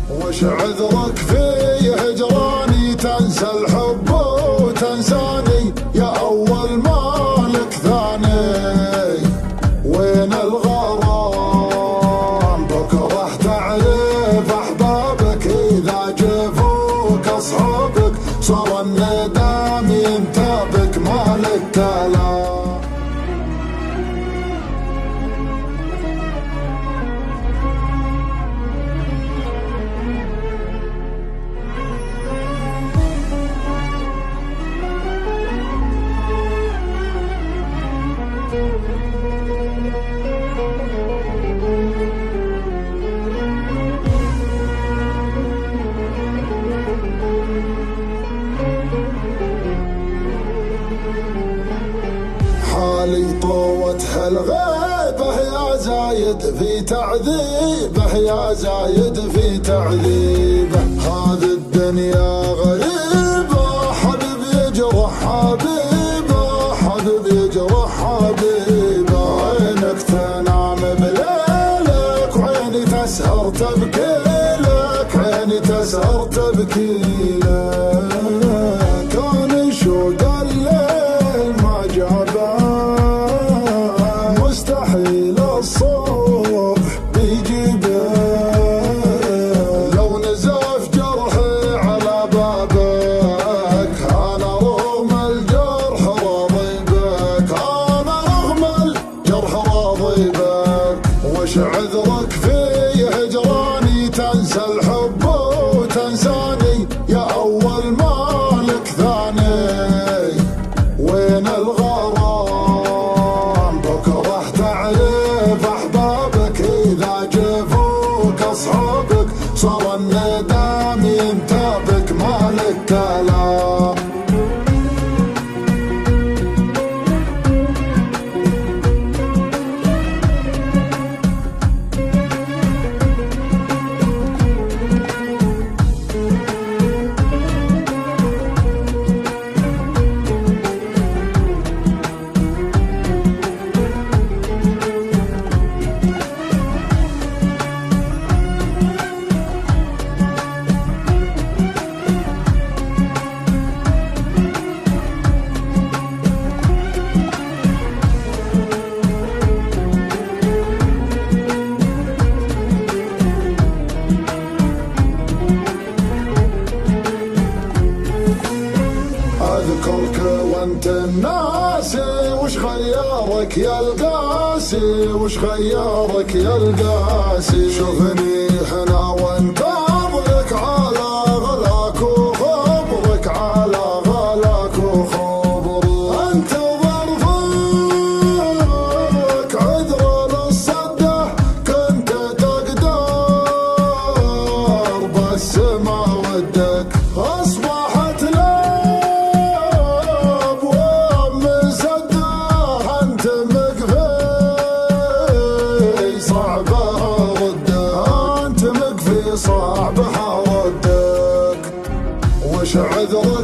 وش عذرك في هجراني؟ تنسى الحب وتنساني يا أول مالك ثاني. وين الغرام؟ بكره تعرف أحبابك إذا جفوك أصحابك. صار الندم ينتابك مالك كلام. حالي طوت هالغيبة يا زايد في تعذيبه، يا زايد في تعذيبه. هذه الدنيا غريبة، حبيب يجرح حبيبه، حبيب يجرح حبيبه. عينك تنام بليلك وعيني تسهر تبكي لك، عيني تسهر تبكي لك. كان شوق الليل ما جابه، مستحيل الصبح بيجيبه. لو نزف جرحي على بابك، انا رغم الجرح راضي بك، انا رغم الجرح راضي بك. وش عذرك في هجراني؟ تنسى الحب وتنساني يا أول مالك ثاني. وين الغرام؟ بكره تعرف أحبابك إذا جفوك أصحابك. صار الندم ينتابك مالك كلام. أذكرك وانت الناسي، وش غيرك يا القاسي؟ وش غيرك يا القاسي؟ شوفني هنا وانتظرك على غلاك وخبرك، على غلاك وخبرك. انتظر فيك عذر للصده، كنت تقدر بس ما ودك. اصبحت صعبها ردك. وش عذرك